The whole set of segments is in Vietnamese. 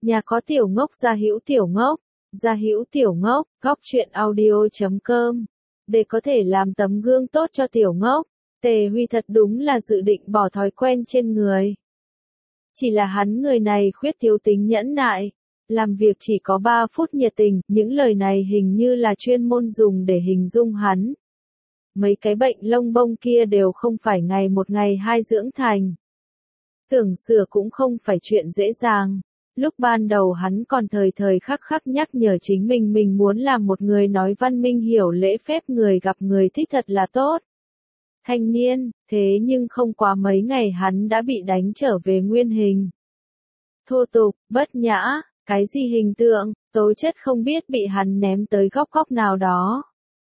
Nhà có tiểu ngốc gia hữu tiểu ngốc, gia hữu tiểu ngốc, góc truyện audio.com. Để có thể làm tấm gương tốt cho tiểu ngốc, Tề Huy thật đúng là dự định bỏ thói quen trên người. Chỉ là hắn người này khuyết thiếu tính nhẫn nại, làm việc chỉ có 3 phút nhiệt tình, những lời này hình như là chuyên môn dùng để hình dung hắn. Mấy cái bệnh lông bông kia đều không phải ngày một ngày hai dưỡng thành. Tưởng sửa cũng không phải chuyện dễ dàng. Lúc ban đầu hắn còn thời thời khắc khắc nhắc nhở chính mình muốn làm một người nói văn minh hiểu lễ phép người gặp người thích thật là tốt. Thanh niên, thế nhưng không quá mấy ngày hắn đã bị đánh trở về nguyên hình. Thô tục, bất nhã, cái gì hình tượng, tố chất không biết bị hắn ném tới góc nào đó.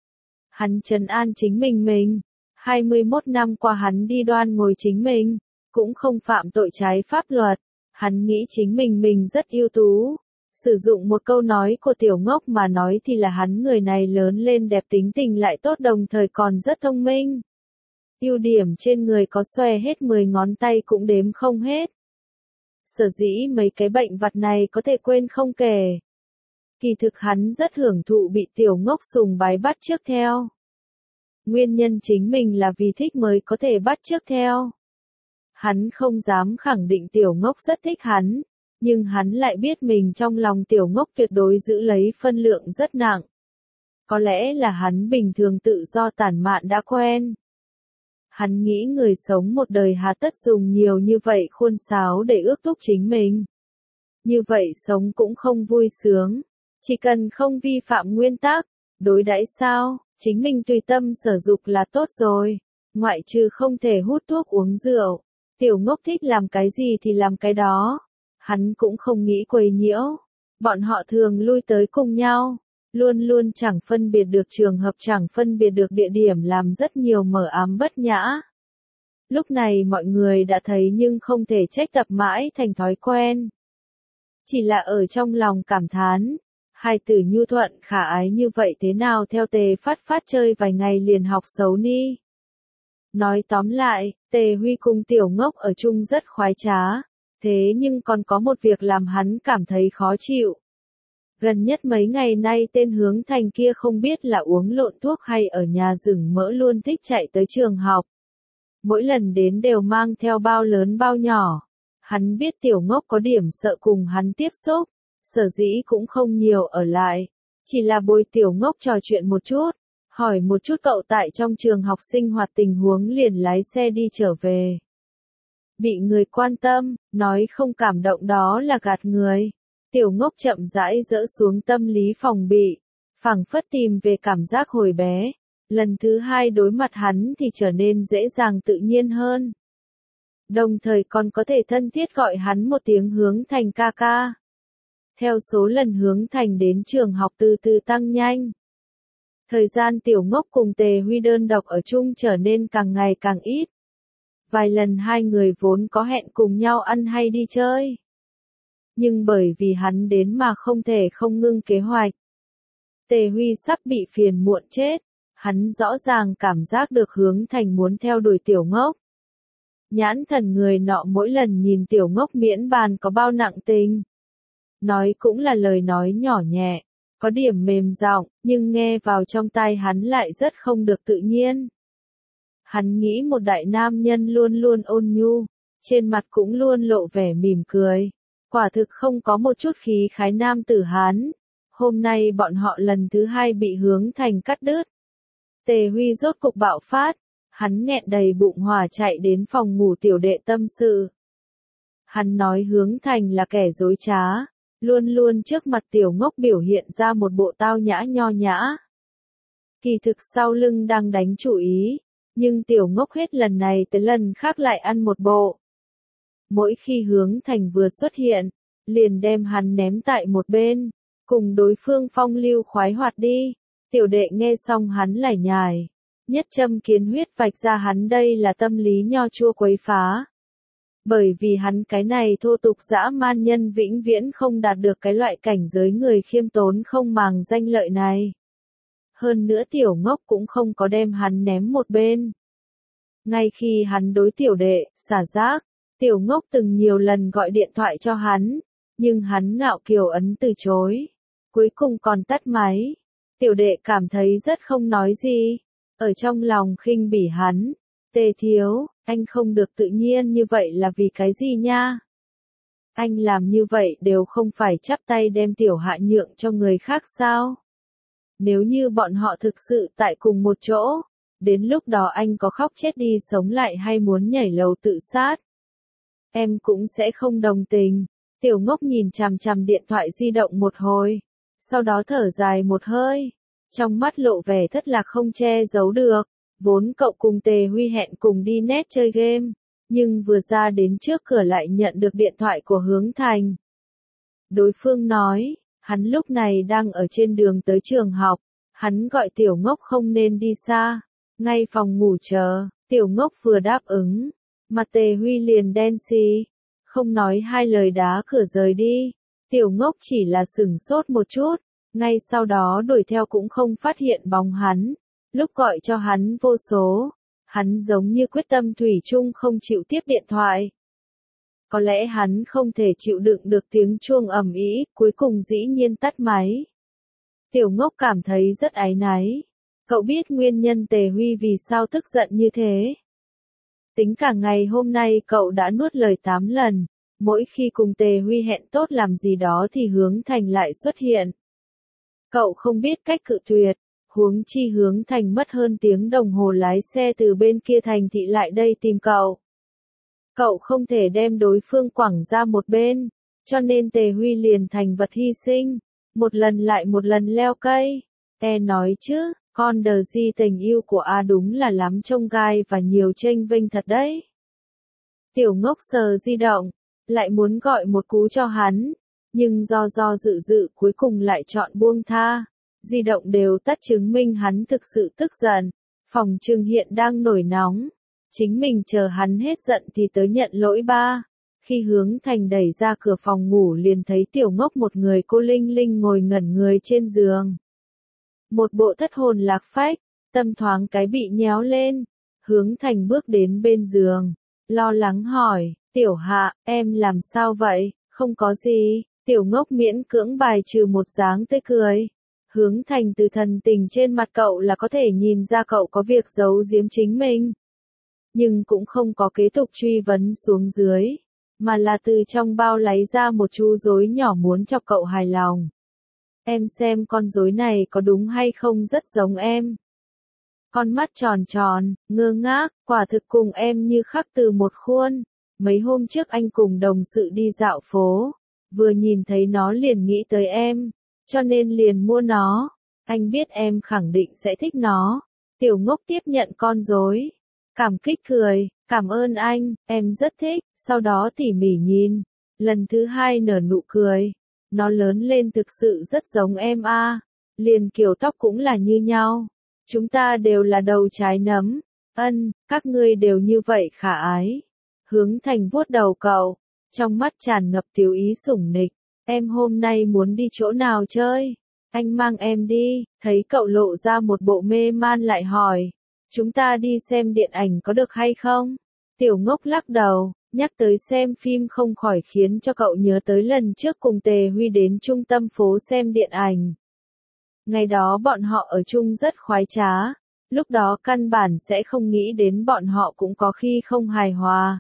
Hắn trấn an chính mình, 21 năm qua hắn đi đoan ngồi chính mình, cũng không phạm tội trái pháp luật. Hắn nghĩ chính mình rất ưu tú. Sử dụng một câu nói của tiểu ngốc mà nói thì là hắn người này lớn lên đẹp tính tình lại tốt đồng thời còn rất thông minh. Ưu điểm trên người có xoe hết 10 ngón tay cũng đếm không hết. Sở dĩ mấy cái bệnh vặt này có thể quên không kể. Kỳ thực hắn rất hưởng thụ bị tiểu ngốc sùng bái bắt chước theo. Nguyên nhân chính mình là vì thích mới có thể bắt chước theo. Hắn không dám khẳng định tiểu ngốc rất thích hắn, nhưng hắn lại biết mình trong lòng tiểu ngốc tuyệt đối giữ lấy phân lượng rất nặng. Có lẽ là hắn bình thường tự do tản mạn đã quen. Hắn nghĩ người sống một đời hà tất dùng nhiều như vậy khuôn sáo để ước thúc chính mình. Như vậy sống cũng không vui sướng, chỉ cần không vi phạm nguyên tắc, đối đãi sao, chính mình tùy tâm sở dục là tốt rồi, ngoại trừ không thể hút thuốc uống rượu. Tiểu ngốc thích làm cái gì thì làm cái đó. Hắn cũng không nghĩ quấy nhiễu. Bọn họ thường lui tới cùng nhau. Luôn luôn chẳng phân biệt được trường hợp chẳng phân biệt được địa điểm làm rất nhiều mờ ám bất nhã. Lúc này mọi người đã thấy nhưng không thể trách tập mãi thành thói quen. Chỉ là ở trong lòng cảm thán. Hai từ nhu thuận khả ái như vậy thế nào theo Tề Phát chơi vài ngày liền học xấu ni. Nói tóm lại, Tề Huy cùng tiểu ngốc ở chung rất khoái trá, thế nhưng còn có một việc làm hắn cảm thấy khó chịu. Gần nhất mấy ngày nay tên Hướng Thành kia không biết là uống lộn thuốc hay ở nhà rừng mỡ luôn thích chạy tới trường học. Mỗi lần đến đều mang theo bao lớn bao nhỏ. Hắn biết tiểu ngốc có điểm sợ cùng hắn tiếp xúc, sở dĩ cũng không nhiều ở lại, chỉ là bồi tiểu ngốc trò chuyện một chút. Hỏi một chút cậu tại trong trường học sinh hoạt tình huống liền lái xe đi trở về. Bị người quan tâm, nói không cảm động đó là gạt người. Tiểu ngốc chậm rãi dỡ xuống tâm lý phòng bị, phảng phất tìm về cảm giác hồi bé. Lần thứ hai đối mặt hắn thì trở nên dễ dàng tự nhiên hơn. Đồng thời còn có thể thân thiết gọi hắn một tiếng Hướng Thành ca ca. Theo số lần Hướng Thành đến trường học từ từ tăng nhanh. Thời gian tiểu ngốc cùng Tề Huy đơn độc ở chung trở nên càng ngày càng ít. Vài lần hai người vốn có hẹn cùng nhau ăn hay đi chơi. Nhưng bởi vì hắn đến mà không thể không ngưng kế hoạch. Tề Huy sắp bị phiền muộn chết. Hắn rõ ràng cảm giác được Hướng Thành muốn theo đuổi tiểu ngốc. Nhãn thần người nọ mỗi lần nhìn tiểu ngốc miễn bàn có bao nặng tình. Nói cũng là lời nói nhỏ nhẹ. Có điểm mềm giọng, nhưng nghe vào trong tai hắn lại rất không được tự nhiên. Hắn nghĩ một đại nam nhân luôn luôn ôn nhu, trên mặt cũng luôn lộ vẻ mỉm cười. Quả thực không có một chút khí khái nam tử Hán. Hôm nay bọn họ lần thứ hai bị Hướng Thành cắt đứt. Tề Huy rốt cục bạo phát, hắn nghẹn đầy bụng hỏa chạy đến phòng ngủ tiểu đệ tâm sự. Hắn nói Hướng Thành là kẻ dối trá. Luôn luôn trước mặt tiểu ngốc biểu hiện ra một bộ tao nhã nho nhã. Kỳ thực sau lưng đang đánh chủ ý, nhưng tiểu ngốc hết lần này tới lần khác lại ăn một bộ. Mỗi khi Hướng Thành vừa xuất hiện, liền đem hắn ném tại một bên, cùng đối phương phong lưu khoái hoạt đi. Tiểu đệ nghe xong hắn lải nhải, nhất châm kiến huyết vạch ra hắn đây là tâm lý nho chua quấy phá. Bởi vì hắn cái này thô tục dã man nhân vĩnh viễn không đạt được cái loại cảnh giới người khiêm tốn không màng danh lợi này. Hơn nữa tiểu ngốc cũng không có đem hắn ném một bên. Ngay khi hắn đối tiểu đệ, xả rác, tiểu ngốc từng nhiều lần gọi điện thoại cho hắn, nhưng hắn ngạo kiều ấn từ chối. Cuối cùng còn tắt máy. Tiểu đệ cảm thấy rất không nói gì. Ở trong lòng khinh bỉ hắn. Tề thiếu, anh không được tự nhiên như vậy là vì cái gì nha? Anh làm như vậy đều không phải chắp tay đem tiểu hạ nhượng cho người khác sao? Nếu như bọn họ thực sự tại cùng một chỗ, đến lúc đó anh có khóc chết đi sống lại hay muốn nhảy lầu tự sát? Em cũng sẽ không đồng tình. Tiểu ngốc nhìn chằm chằm điện thoại di động một hồi, sau đó thở dài một hơi, trong mắt lộ vẻ thất lạc không che giấu được. Vốn cậu cùng Tề Huy hẹn cùng đi net chơi game, nhưng vừa ra đến trước cửa lại nhận được điện thoại của Hướng Thành. Đối phương nói, hắn lúc này đang ở trên đường tới trường học, hắn gọi Tiểu Ngốc không nên đi xa, ngay phòng ngủ chờ. Tiểu Ngốc vừa đáp ứng, mặt Tề Huy liền đen xì, không nói hai lời đá cửa rời đi. Tiểu Ngốc chỉ là sửng sốt một chút, ngay sau đó đuổi theo cũng không phát hiện bóng hắn. Lúc gọi cho hắn vô số, hắn giống như quyết tâm thủy chung không chịu tiếp điện thoại. Có lẽ hắn không thể chịu đựng được tiếng chuông ầm ĩ, cuối cùng dĩ nhiên tắt máy. Tiểu Ngốc cảm thấy rất áy náy. Cậu biết nguyên nhân Tề Huy vì sao tức giận như thế. Tính cả ngày hôm nay cậu đã nuốt lời 8 lần, mỗi khi cùng Tề Huy hẹn tốt làm gì đó thì Hướng Thành lại xuất hiện. Cậu không biết cách cự tuyệt. Huống chi Hướng Thành mất hơn tiếng đồng hồ lái xe từ bên kia thành thị lại đây tìm cậu. Cậu không thể đem đối phương quẳng ra một bên, cho nên Tề Huy liền thành vật hy sinh, một lần lại một lần leo cây. Nói chứ, con đờ di tình yêu của A đúng là lắm chông gai và nhiều chênh vênh thật đấy. Tiểu Ngốc sờ di động, lại muốn gọi một cú cho hắn, nhưng do dự dự cuối cùng lại chọn buông tha. Di động đều tắt chứng minh hắn thực sự tức giận. Phòng trừng hiện đang nổi nóng. Chính mình chờ hắn hết giận thì tới nhận lỗi ba. Khi Hướng Thành đẩy ra cửa phòng ngủ liền thấy Tiểu Ngốc một người cô linh linh ngồi ngẩn người trên giường. Một bộ thất hồn lạc phách, tâm thoáng cái bị nhéo lên. Hướng Thành bước đến bên giường, lo lắng hỏi, Tiểu Hạ, em làm sao vậy? Không có gì. Tiểu Ngốc miễn cưỡng bài trừ một dáng tươi cười. Hướng Thành từ thần tình trên mặt cậu là có thể nhìn ra cậu có việc giấu giếm chính mình. Nhưng cũng không có kế tục truy vấn xuống dưới, mà là từ trong bao lấy ra một chú rối nhỏ muốn cho cậu hài lòng. Em xem con rối này có đúng hay không rất giống em. Con mắt tròn tròn, ngơ ngác, quả thực cùng em như khắc từ một khuôn. Mấy hôm trước anh cùng đồng sự đi dạo phố, vừa nhìn thấy nó liền nghĩ tới em. Cho nên liền mua nó. Anh biết em khẳng định sẽ thích nó. Tiểu Ngốc tiếp nhận con rối, cảm kích cười, cảm ơn anh, em rất thích. Sau đó tỉ mỉ nhìn, lần thứ hai nở nụ cười. Nó lớn lên thực sự rất giống em a. Liền kiểu tóc cũng là như nhau. Chúng ta đều là đầu trái nấm. Các ngươi đều như vậy khả ái. Hướng Thành vuốt đầu cậu, trong mắt tràn ngập tiểu ý sủng nịch. Em hôm nay muốn đi chỗ nào chơi? Anh mang em đi. Thấy cậu lộ ra một bộ mê man lại hỏi. Chúng ta đi xem điện ảnh có được hay không? Tiểu Ngốc lắc đầu, nhắc tới xem phim không khỏi khiến cho cậu nhớ tới lần trước cùng Tề Huy đến trung tâm phố xem điện ảnh. Ngày đó bọn họ ở chung rất khoái trá. Lúc đó căn bản sẽ không nghĩ đến bọn họ cũng có khi không hài hòa.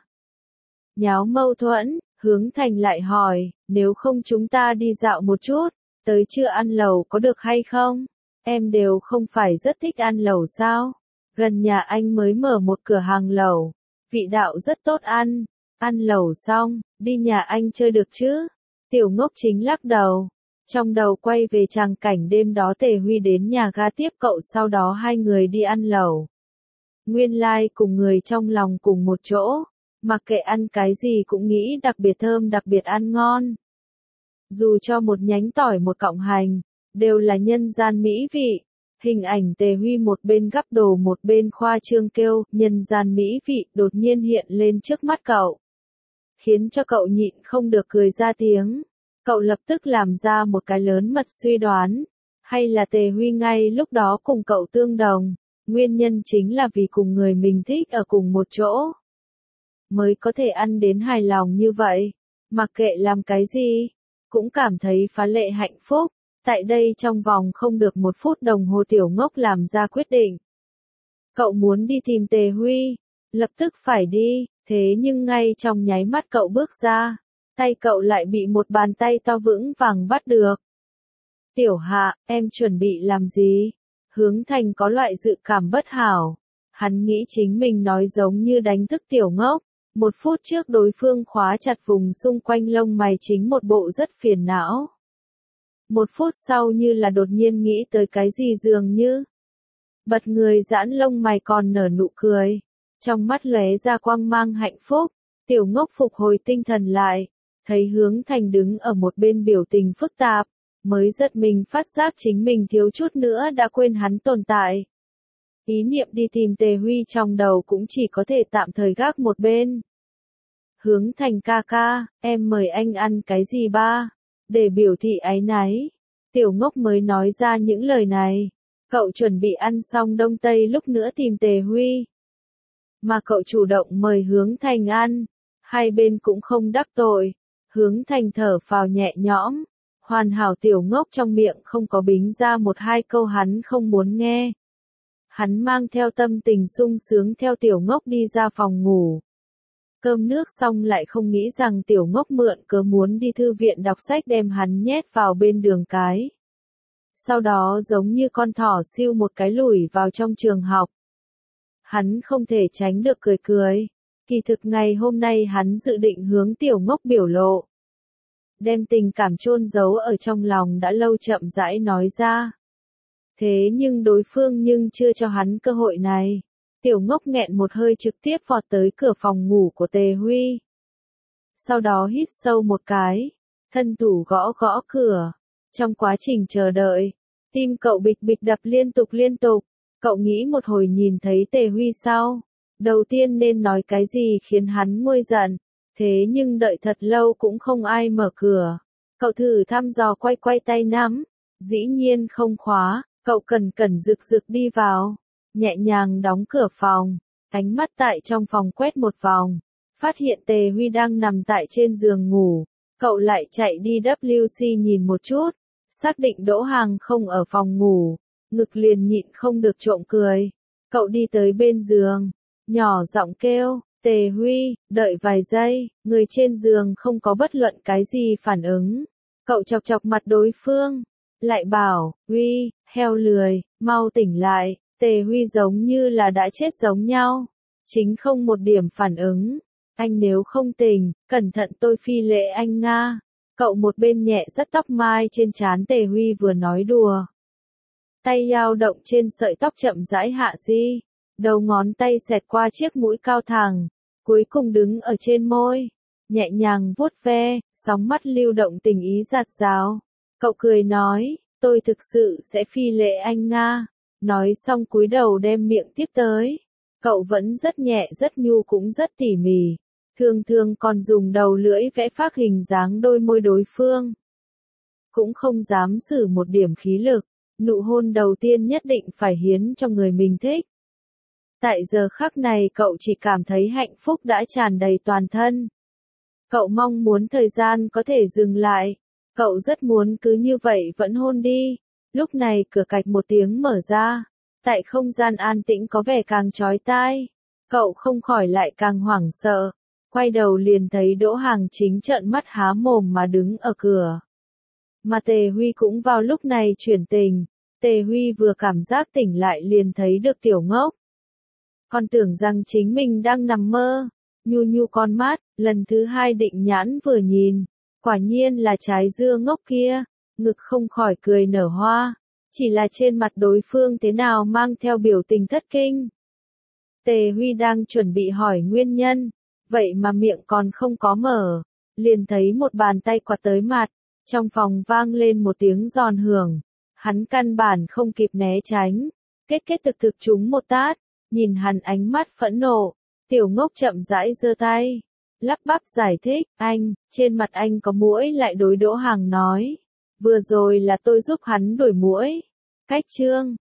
Nháo mâu thuẫn. Hướng Thành lại hỏi, nếu không chúng ta đi dạo một chút, tới trưa ăn lẩu có được hay không? Em đều không phải rất thích ăn lẩu sao? Gần nhà anh mới mở một cửa hàng lẩu, vị đạo rất tốt ăn lẩu xong, đi nhà anh chơi được chứ? Tiểu Ngốc chính lắc đầu, trong đầu quay về tràng cảnh đêm đó Tề Huy đến nhà ga tiếp cậu sau đó hai người đi ăn lẩu. Nguyên lai cùng người trong lòng cùng một chỗ. Mặc kệ ăn cái gì cũng nghĩ đặc biệt thơm đặc biệt ăn ngon. Dù cho một nhánh tỏi một cọng hành, đều là nhân gian mỹ vị. Hình ảnh Tề Huy một bên gắp đồ một bên khoa trương kêu, nhân gian mỹ vị đột nhiên hiện lên trước mắt cậu. Khiến cho cậu nhịn không được cười ra tiếng. Cậu lập tức làm ra một cái lớn mật suy đoán. Hay là Tề Huy ngay lúc đó cùng cậu tương đồng. Nguyên nhân chính là vì cùng người mình thích ở cùng một chỗ. Mới có thể ăn đến hài lòng như vậy. Mặc kệ làm cái gì, cũng cảm thấy phá lệ hạnh phúc. Tại đây trong vòng không được 1 phút đồng hồ Tiểu Ngốc làm ra quyết định. Cậu muốn đi tìm Tề Huy, lập tức phải đi, thế nhưng ngay trong nháy mắt cậu bước ra, tay cậu lại bị một bàn tay to vững vàng bắt được. Tiểu Hạ, em chuẩn bị làm gì? Hướng Thành có loại dự cảm bất hảo. Hắn nghĩ chính mình nói giống như đánh thức Tiểu Ngốc. 1 phút trước đối phương khóa chặt vùng xung quanh lông mày chính một bộ rất phiền não. 1 phút sau như là đột nhiên nghĩ tới cái gì dường như. Bật người giãn lông mày còn nở nụ cười. Trong mắt lóe ra quang mang hạnh phúc. Tiểu Ngốc phục hồi tinh thần lại. Thấy Hướng Thành đứng ở một bên biểu tình phức tạp. Mới giật mình phát giác chính mình thiếu chút nữa đã quên hắn tồn tại. Ý niệm đi tìm Tề Huy trong đầu cũng chỉ có thể tạm thời gác một bên. Hướng Thành ca ca, em mời anh ăn cái gì ba? Để biểu thị áy náy. Tiểu Ngốc mới nói ra những lời này. Cậu chuẩn bị ăn xong đông tây lúc nữa tìm Tề Huy. Mà cậu chủ động mời Hướng Thành ăn. Hai bên cũng không đắc tội. Hướng Thành thở phào nhẹ nhõm. Hoàn hảo Tiểu Ngốc trong miệng không có bính ra 1-2 câu hắn không muốn nghe. Hắn mang theo tâm tình sung sướng theo Tiểu Ngốc đi ra phòng ngủ. Cơm nước xong lại không nghĩ rằng Tiểu Ngốc mượn cớ muốn đi thư viện đọc sách đem hắn nhét vào bên đường cái. Sau đó giống như con thỏ siêu một cái lủi vào trong trường học. Hắn không thể tránh được cười cười. Kỳ thực ngày hôm nay hắn dự định hướng Tiểu Ngốc biểu lộ. Đem tình cảm chôn giấu ở trong lòng đã lâu chậm rãi nói ra. Thế nhưng đối phương chưa cho hắn cơ hội này. Tiểu Ngốc nghẹn một hơi trực tiếp vọt tới cửa phòng ngủ của Tề Huy. Sau đó hít sâu một cái, thân thủ gõ gõ cửa. Trong quá trình chờ đợi, tim cậu bịch bịch đập liên tục. Cậu nghĩ một hồi nhìn thấy Tề Huy sau. Đầu tiên nên nói cái gì khiến hắn nguôi giận. Thế nhưng đợi thật lâu cũng không ai mở cửa. Cậu thử thăm dò quay tay nắm. Dĩ nhiên không khóa, cậu cẩn rực đi vào. Nhẹ nhàng đóng cửa phòng. Ánh mắt tại trong phòng quét một vòng. Phát hiện Tề Huy đang nằm tại trên giường ngủ. Cậu lại chạy đi WC nhìn một chút. Xác định Đỗ Hàng không ở phòng ngủ. Ngực liền nhịn không được trộm cười. Cậu đi tới bên giường. Nhỏ giọng kêu. Tề Huy, đợi vài giây, người trên giường không có bất luận cái gì phản ứng. Cậu chọc mặt đối phương, lại bảo, Huy, heo lười, mau tỉnh lại, Tề Huy giống như là đã chết giống nhau. Chính không một điểm phản ứng. Anh nếu không tỉnh, cẩn thận tôi phi lệ anh Nga. Cậu một bên nhẹ dắt tóc mai trên trán Tề Huy vừa nói đùa. Tay dao động trên sợi tóc chậm rãi hạ di. Đầu ngón tay xẹt qua chiếc mũi cao thẳng, cuối cùng đứng ở trên môi, nhẹ nhàng vuốt ve, sóng mắt lưu động tình ý dạt dào. Cậu cười nói, tôi thực sự sẽ phi lệ anh Nga. Nói xong cúi đầu đem miệng tiếp tới. Cậu vẫn rất nhẹ rất nhu cũng rất tỉ mỉ. Thường còn dùng đầu lưỡi vẽ phác hình dáng đôi môi đối phương. Cũng không dám sử một điểm khí lực. Nụ hôn đầu tiên nhất định phải hiến cho người mình thích. Tại giờ khắc này cậu chỉ cảm thấy hạnh phúc đã tràn đầy toàn thân. Cậu mong muốn thời gian có thể dừng lại. Cậu rất muốn cứ như vậy vẫn hôn đi. Lúc này cửa cạch một tiếng mở ra. Tại không gian an tĩnh có vẻ càng chói tai. Cậu không khỏi lại càng hoảng sợ. Quay đầu liền thấy Đỗ Hàng chính trợn mắt há mồm mà đứng ở cửa. Mà Tề Huy cũng vào lúc này chuyển tình. Tề Huy vừa cảm giác tỉnh lại liền thấy được Tiểu Ngốc. Còn tưởng rằng chính mình đang nằm mơ. Nhu con mắt, lần thứ 2 định nhãn vừa nhìn. Quả nhiên là trái dưa ngốc kia. Ngực không khỏi cười nở hoa. Chỉ là trên mặt đối phương thế nào mang theo biểu tình thất kinh. Tề Huy đang chuẩn bị hỏi nguyên nhân. Vậy mà miệng còn không có mở. Liền thấy một bàn tay quạt tới mặt. Trong phòng vang lên một tiếng giòn hưởng. Hắn căn bản không kịp né tránh. Kết thực trúng một tát. Nhìn hắn ánh mắt phẫn nộ. Tiểu Ngốc chậm rãi giơ tay. Lắp bắp giải thích. Anh, trên mặt anh có muỗi lại đối Đỗ Hàng nói. Vừa rồi là tôi giúp hắn đuổi muỗi. Cách chương.